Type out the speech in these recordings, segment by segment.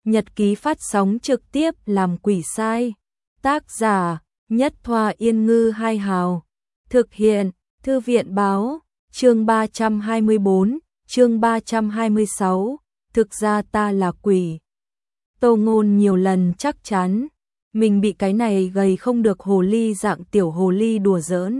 Nhật ký phát sóng trực tiếp làm quỷ sai. Tác giả: Nhất Thoa Yên Ngư Hai Hào. Thực hiện: Thư viện báo. Chương 324, chương 326. Thực ra ta là quỷ. Tô Ngôn nhiều lần chắc chắn mình bị cái này gầy không được hồ ly dạng tiểu hồ ly đùa giỡn.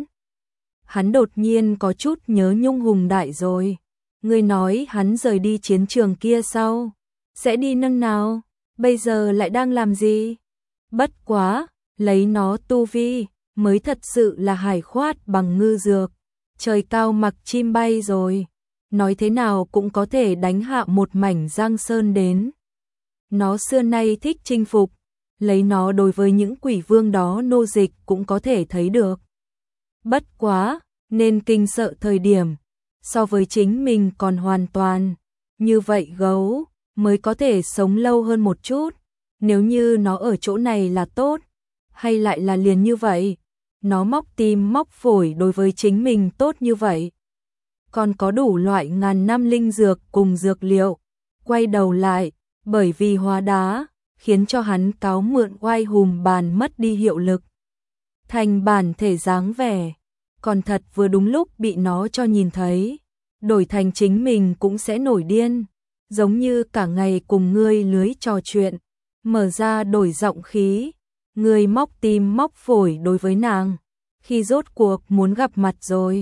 Hắn đột nhiên có chút nhớ Nhung Hùng Đại rồi. Ngươi nói hắn rời đi chiến trường kia sau sẽ đi nâng nào, bây giờ lại đang làm gì? Bất quá, lấy nó tu vi mới thật sự là hải khoát bằng ngư dược, trời cao mặc chim bay rồi. Nói thế nào cũng có thể đánh hạ một mảnh Giang Sơn đến. Nó xưa nay thích chinh phục, lấy nó đối với những quỷ vương đó nô dịch cũng có thể thấy được. Bất quá, nên kinh sợ thời điểm, so với chính mình còn hoàn toàn. Như vậy gấu mới có thể sống lâu hơn một chút. Nếu như nó ở chỗ này là tốt, hay lại là liền như vậy, nó móc tim móc phổi đối với chính mình tốt như vậy. Còn có đủ loại ngàn năm linh dược cùng dược liệu, quay đầu lại, bởi vì hóa đá, khiến cho hắn cáo mượn oai hùng bàn mất đi hiệu lực. Thành bản thể dáng vẻ, còn thật vừa đúng lúc bị nó cho nhìn thấy, đổi thành chính mình cũng sẽ nổi điên, giống như cả ngày cùng ngươi lưới trò chuyện, mở ra đổi giọng khí, ngươi móc tim móc phổi đối với nàng, khi rốt cuộc muốn gặp mặt rồi.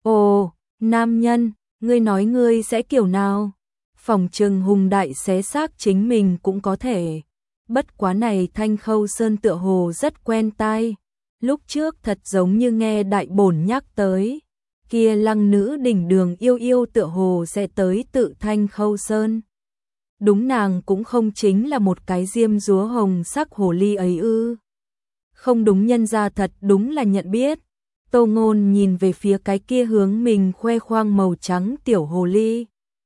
Ồ, nam nhân, ngươi nói ngươi sẽ kiểu nào? Phòng trừng Hùng Đại xé xác chính mình cũng có thể. Bất quá này Thanh Khâu Sơn tựa hồ rất quen tai. Lúc trước thật giống như nghe đại bổn nhắc tới. Kia Lăng nữ đỉnh đường yêu yêu tựa hồ sẽ tới tự Thanh Khâu Sơn. Đúng nàng cũng không chính là một cái diêm dúa hồng sắc hồ ly ấy ư. Không đúng, nhân ra thật đúng là nhận biết. Tô Ngôn nhìn về phía cái kia hướng mình khoe khoang màu trắng tiểu hồ ly.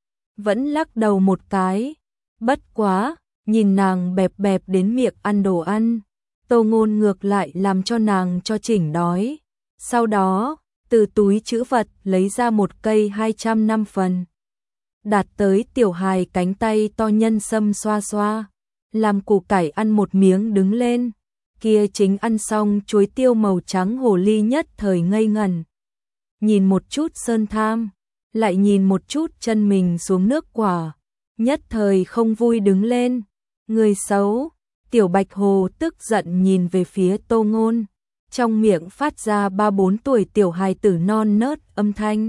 Vẫn lắc đầu một cái. Bất quá, nhìn nàng bẹp bẹp đến miệng ăn đồ ăn. Tô Ngôn ngược lại làm cho nàng cho chỉnh đói. Sau đó, từ túi trữ vật lấy ra một cây 200 năm phần. Đạt tới tiểu hài cánh tay to nhân sâm xoa xoa. Làm củ cải ăn một miếng đứng lên. Kia chính ăn xong chuối tiêu màu trắng hồ ly nhất thời ngây ngẩn. Nhìn một chút Sơn Tham, lại nhìn một chút chân mình xuống nước quả. Nhất thời không vui đứng lên. Người xấu, tiểu bạch hồ tức giận nhìn về phía Tô Ngôn. Trong miệng phát ra 3-4 tuổi tiểu hài tử non nớt âm thanh.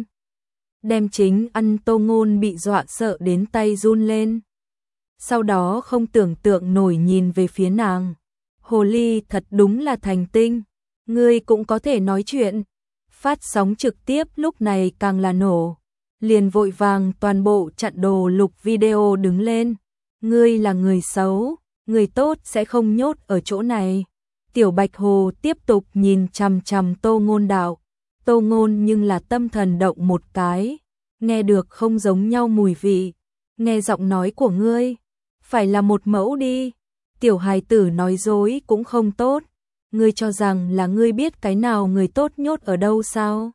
Đem chính ăn Tô Ngôn bị dọa sợ đến tay run lên. Sau đó không tưởng tượng nổi nhìn về phía nàng. Hồ ly thật đúng là thành tinh. Ngươi cũng có thể nói chuyện. Phát sóng trực tiếp lúc này càng là nổ. Liền vội vàng toàn bộ chặn đồ lục video đứng lên. Ngươi là người xấu, người tốt sẽ không nhốt ở chỗ này. Tiểu Bạch Hồ tiếp tục nhìn chằm chằm Tô Ngôn đạo. Tô Ngôn nhưng là tâm thần động một cái. Nghe được không giống nhau mùi vị. Nghe giọng nói của ngươi, phải là một mẫu đi. Tiểu hài tử nói dối cũng không tốt. Ngươi cho rằng là ngươi biết cái nào người tốt nhốt ở đâu sao?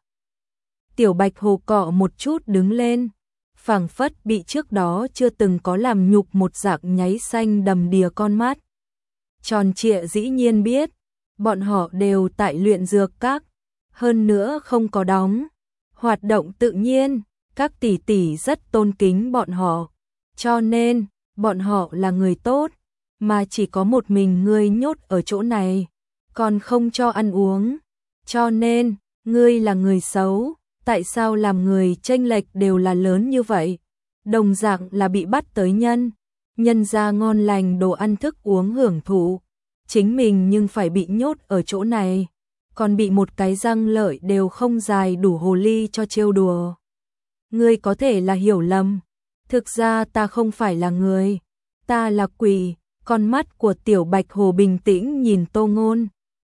Tiểu Bạch Hồ cọ một chút đứng lên, phảng phất bị trước đó chưa từng có làm nhục một dạng nháy xanh đầm đìa con mắt. Tròn trịa dĩ nhiên biết, bọn họ đều tại luyện dược các, hơn nữa không có đóng. Hoạt động tự nhiên, các tỷ tỷ rất tôn kính bọn họ, cho nên bọn họ là người tốt, mà chỉ có một mình ngươi nhốt ở chỗ này, còn không cho ăn uống. Cho nên, ngươi là người xấu. Tại sao làm người chênh lệch đều là lớn như vậy? Đồng dạng là bị bắt tới nhân ra ngon lành đồ ăn thức uống hưởng thụ. Chính mình nhưng phải bị nhốt ở chỗ này, còn bị một cái răng lợi đều không dài đủ hồ ly cho trêu đùa. Ngươi có thể là hiểu lầm. Thực ra ta không phải là người, ta là quỷ. Con mắt của tiểu Bạch Hồ bình tĩnh nhìn Tô Ngôn.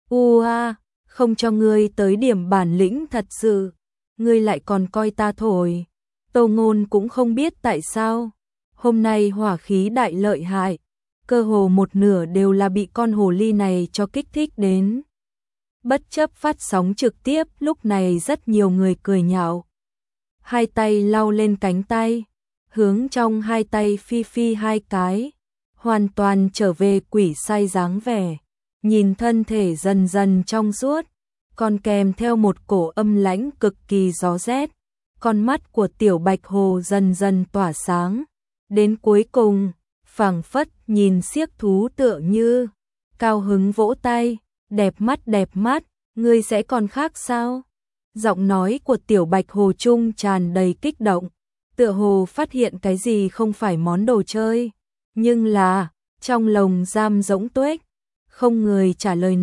Không cho ngươi tới điểm bản lĩnh thật sự. Ngươi lại còn coi ta thổi. Tô Ngôn cũng không biết tại sao. Hôm nay hỏa khí đại lợi hại. Cơ hồ một nửa đều là bị con hồ ly này cho kích thích đến. Bất chấp phát sóng trực tiếp lúc này rất nhiều người cười nhạo. Hai tay lau lên cánh tay. Hướng trong hai tay phi phi hai cái. hoàn toàn trở về quỷ sai dáng vẻ, nhìn thân thể dần dần trong suốt, còn kèm theo một cổ âm lãnh cực kỳ gió rét. Con mắt của Tiểu Bạch Hồ dần dần tỏa sáng, đến cuối cùng, phảng phất nhìn xiếc thú tựa như, cao hứng vỗ tay, đẹp mắt, ngươi sẽ còn khác sao? Giọng nói của Tiểu Bạch Hồ trung tràn đầy kích động, tựa hồ phát hiện cái gì không phải món đồ chơi, nhưng là, trong lồng giam rỗng tuếch, không người trả lời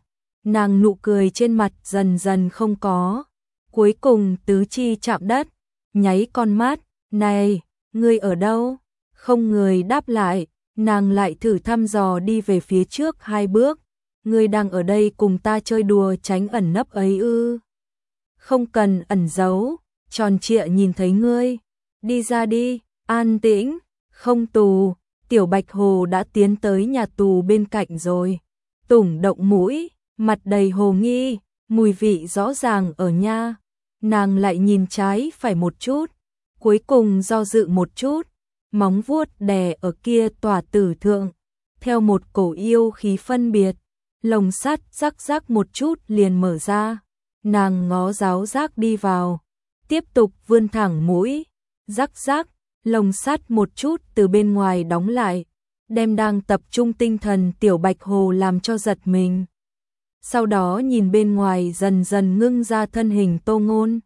nàng nụ cười trên mặt dần dần không có, cuối cùng tứ chi chạm đất, nháy con mắt, này, ngươi ở đâu? Không người đáp lại, nàng lại thử thăm dò đi về phía trước 2 bước, ngươi đang ở đây cùng ta chơi đùa tránh ẩn nấp ấy ư? Không cần ẩn giấu, Tròn Trịa nhìn thấy ngươi, đi ra đi, an tĩnh, không tù. Tiểu Bạch Hồ đã tiến tới nhà tù bên cạnh rồi, tủng động mũi, mặt đầy hồ nghi, mùi vị rõ ràng ở nha. Nàng lại nhìn trái phải một chút, cuối cùng do dự một chút, móng vuốt đè ở kia tòa tử thượng, theo một cổ yêu khí phân biệt, lồng sắt rắc rắc một chút liền mở ra, nàng ngó giáo giác đi vào, tiếp tục vươn thẳng mũi, rắc rắc, lồng sắt một chút từ bên ngoài đóng lại, đem đang tập trung tinh thần Tiểu Bạch Hồ làm cho giật mình. Sau đó nhìn bên ngoài dần dần ngưng ra thân hình Tô Ngôn.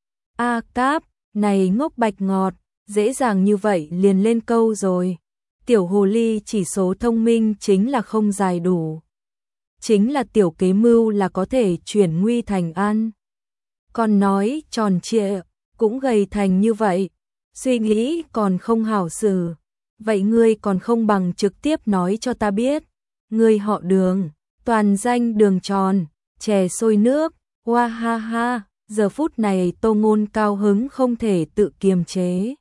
A Cáp, này ngốc bạch ngọt, dễ dàng như vậy liền lên câu rồi. Tiểu hồ ly chỉ số thông minh chính là không dài đủ. Chính là tiểu kế mưu là có thể chuyển nguy thành an. Còn nói Tròn Trịa, cũng gầy thành như vậy, suy nghĩ còn không hảo xử. Vậy ngươi còn không bằng trực tiếp nói cho ta biết. Ngươi họ Đường, toàn danh Đường Tròn, chè sôi nước, hoa ha ha. Giờ phút này Tô Ngôn cao hứng không thể tự kiềm chế.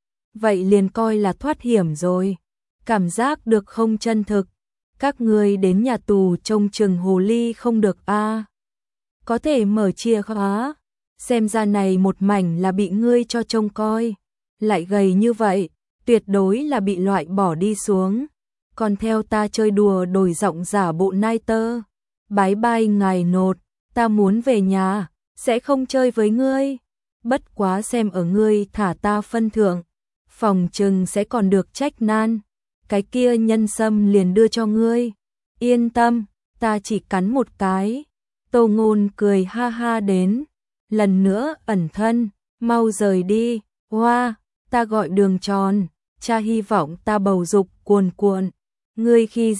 Vậy liền coi là thoát hiểm rồi. Cảm giác được không chân thực. Các ngươi đến nhà tù trông chừng hồ ly không được a. Có thể mở chìa khóa. Xem ra này một mảnh là bị ngươi cho trông coi. Lại gầy như vậy, tuyệt đối là bị loại bỏ đi xuống. Còn theo ta chơi đùa đổi giọng giả bộ nai tơ. Bái bai ngài nột, ta muốn về nhà, sẽ không chơi với ngươi. Bất quá xem ở ngươi thả ta phân thượng, phòng chừng sẽ còn được trách nan. Cái kia nhân sâm liền đưa cho ngươi. Yên tâm, ta chỉ cắn một cái. Tô Ngôn cười ha ha đến. Lần nữa ẩn thân, mau rời đi. Hoa, ta gọi Đường Tròn, cha hy vọng ta bầu dục cuồn cuộn. Ngươi khi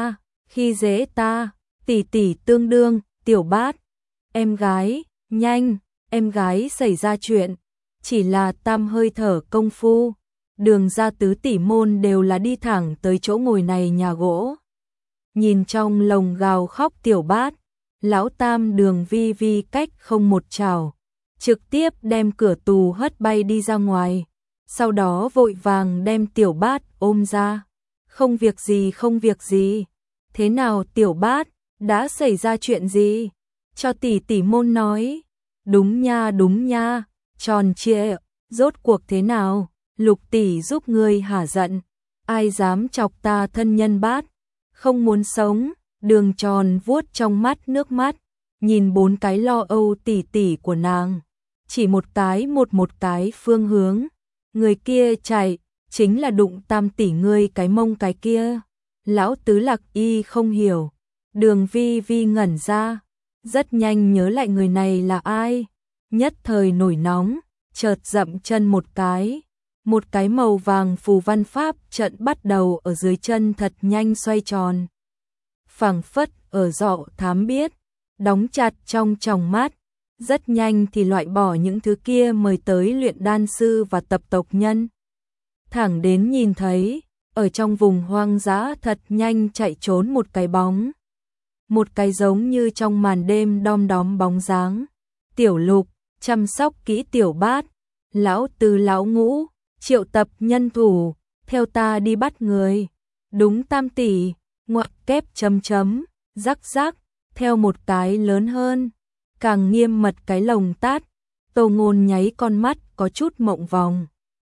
dễ ta, tỷ tỷ tương đương, Tiểu Bát. Em gái, nhanh, em gái xảy ra chuyện. Chỉ là tam hơi thở công phu. Đường ra tứ tỷ môn đều là đi thẳng tới chỗ ngồi này nhà gỗ. Nhìn trong lồng gào khóc Tiểu Bát, lão tam Đường Vi Vi cách không một chảo, trực tiếp đem cửa tù hất bay đi ra ngoài, sau đó vội vàng đem Tiểu Bát ôm ra. Không việc gì. Thế nào Tiểu Bát, đã xảy ra chuyện gì? Cho tỷ tỷ môn nói. Đúng nha, Tròn Trịa, rốt cuộc thế nào? Lục tỷ giúp ngươi hả giận, ai dám chọc ta thân nhân Bát, không muốn sống. Đường Tròn vuốt trong mắt nước mắt, nhìn 4 cái lo âu tỷ tỷ của nàng, chỉ một cái phương hướng, người kia chạy, chính là đụng tam tỷ ngươi cái mông cái kia. Lão tứ Lạc Y không hiểu, Đường Vi Vi ngẩn ra, rất nhanh nhớ lại người này là ai, nhất thời nổi nóng, chợt dậm chân một cái màu vàng phù văn pháp trận bắt đầu ở dưới chân thật nhanh xoay tròn. Phảng phất ở dọ thám biết, đóng chặt trong tròng mắt, rất nhanh thì loại bỏ những thứ kia mời tới luyện đan sư và tập tộc nhân. Thẳng đến nhìn thấy, ở trong vùng hoang dã thật nhanh chạy trốn một cái bóng. Một cái giống như trong màn đêm đom đóm bóng dáng. Tiểu Lục, chăm sóc kỹ Tiểu Bát, lão tứ lão ngũ, triệu tập nhân thủ, theo ta đi bắt người. Đúng tam tỷ, ngoặc kép chấm, rắc, theo một cái lớn hơn, càng nghiêm mật cái lồng tát. Tô Ngôn nháy con mắt có chút mộng vòng.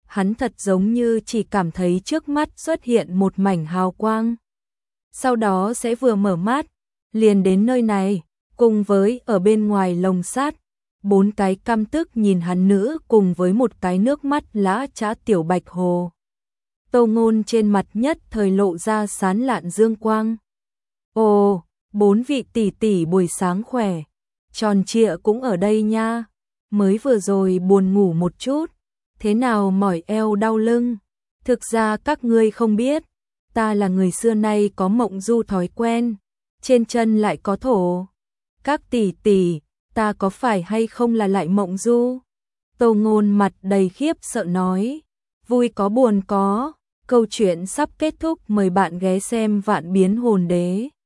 hắn thật giống như chỉ cảm thấy trước mắt xuất hiện một mảnh hào quang. Sau đó sẽ vừa mở mắt, liền đến nơi này, cùng với ở bên ngoài lồng sắt, 4 cái căm tức nhìn hắn nữ cùng với một cái nước mắt lã chã tiểu bạch hồ. Tô Ngôn trên mặt nhất thời lộ ra sán lạn dương quang. Ồ, 4 vị tỷ tỷ buổi sáng khỏe, tròn trịa cũng ở đây nha, mới vừa rồi buồn ngủ một chút, thế nào mỏi eo đau lưng, thực ra các ngươi không biết, ta là người xưa nay có mộng du thói quen, trên chân lại có thổ. Các tỷ tỷ, ta có phải hay không là lại mộng du? Tô Ngôn mặt đầy khiếp sợ nói, vui có buồn có, câu chuyện sắp kết thúc, mời bạn ghé xem Vạn Biến Hồn Đế.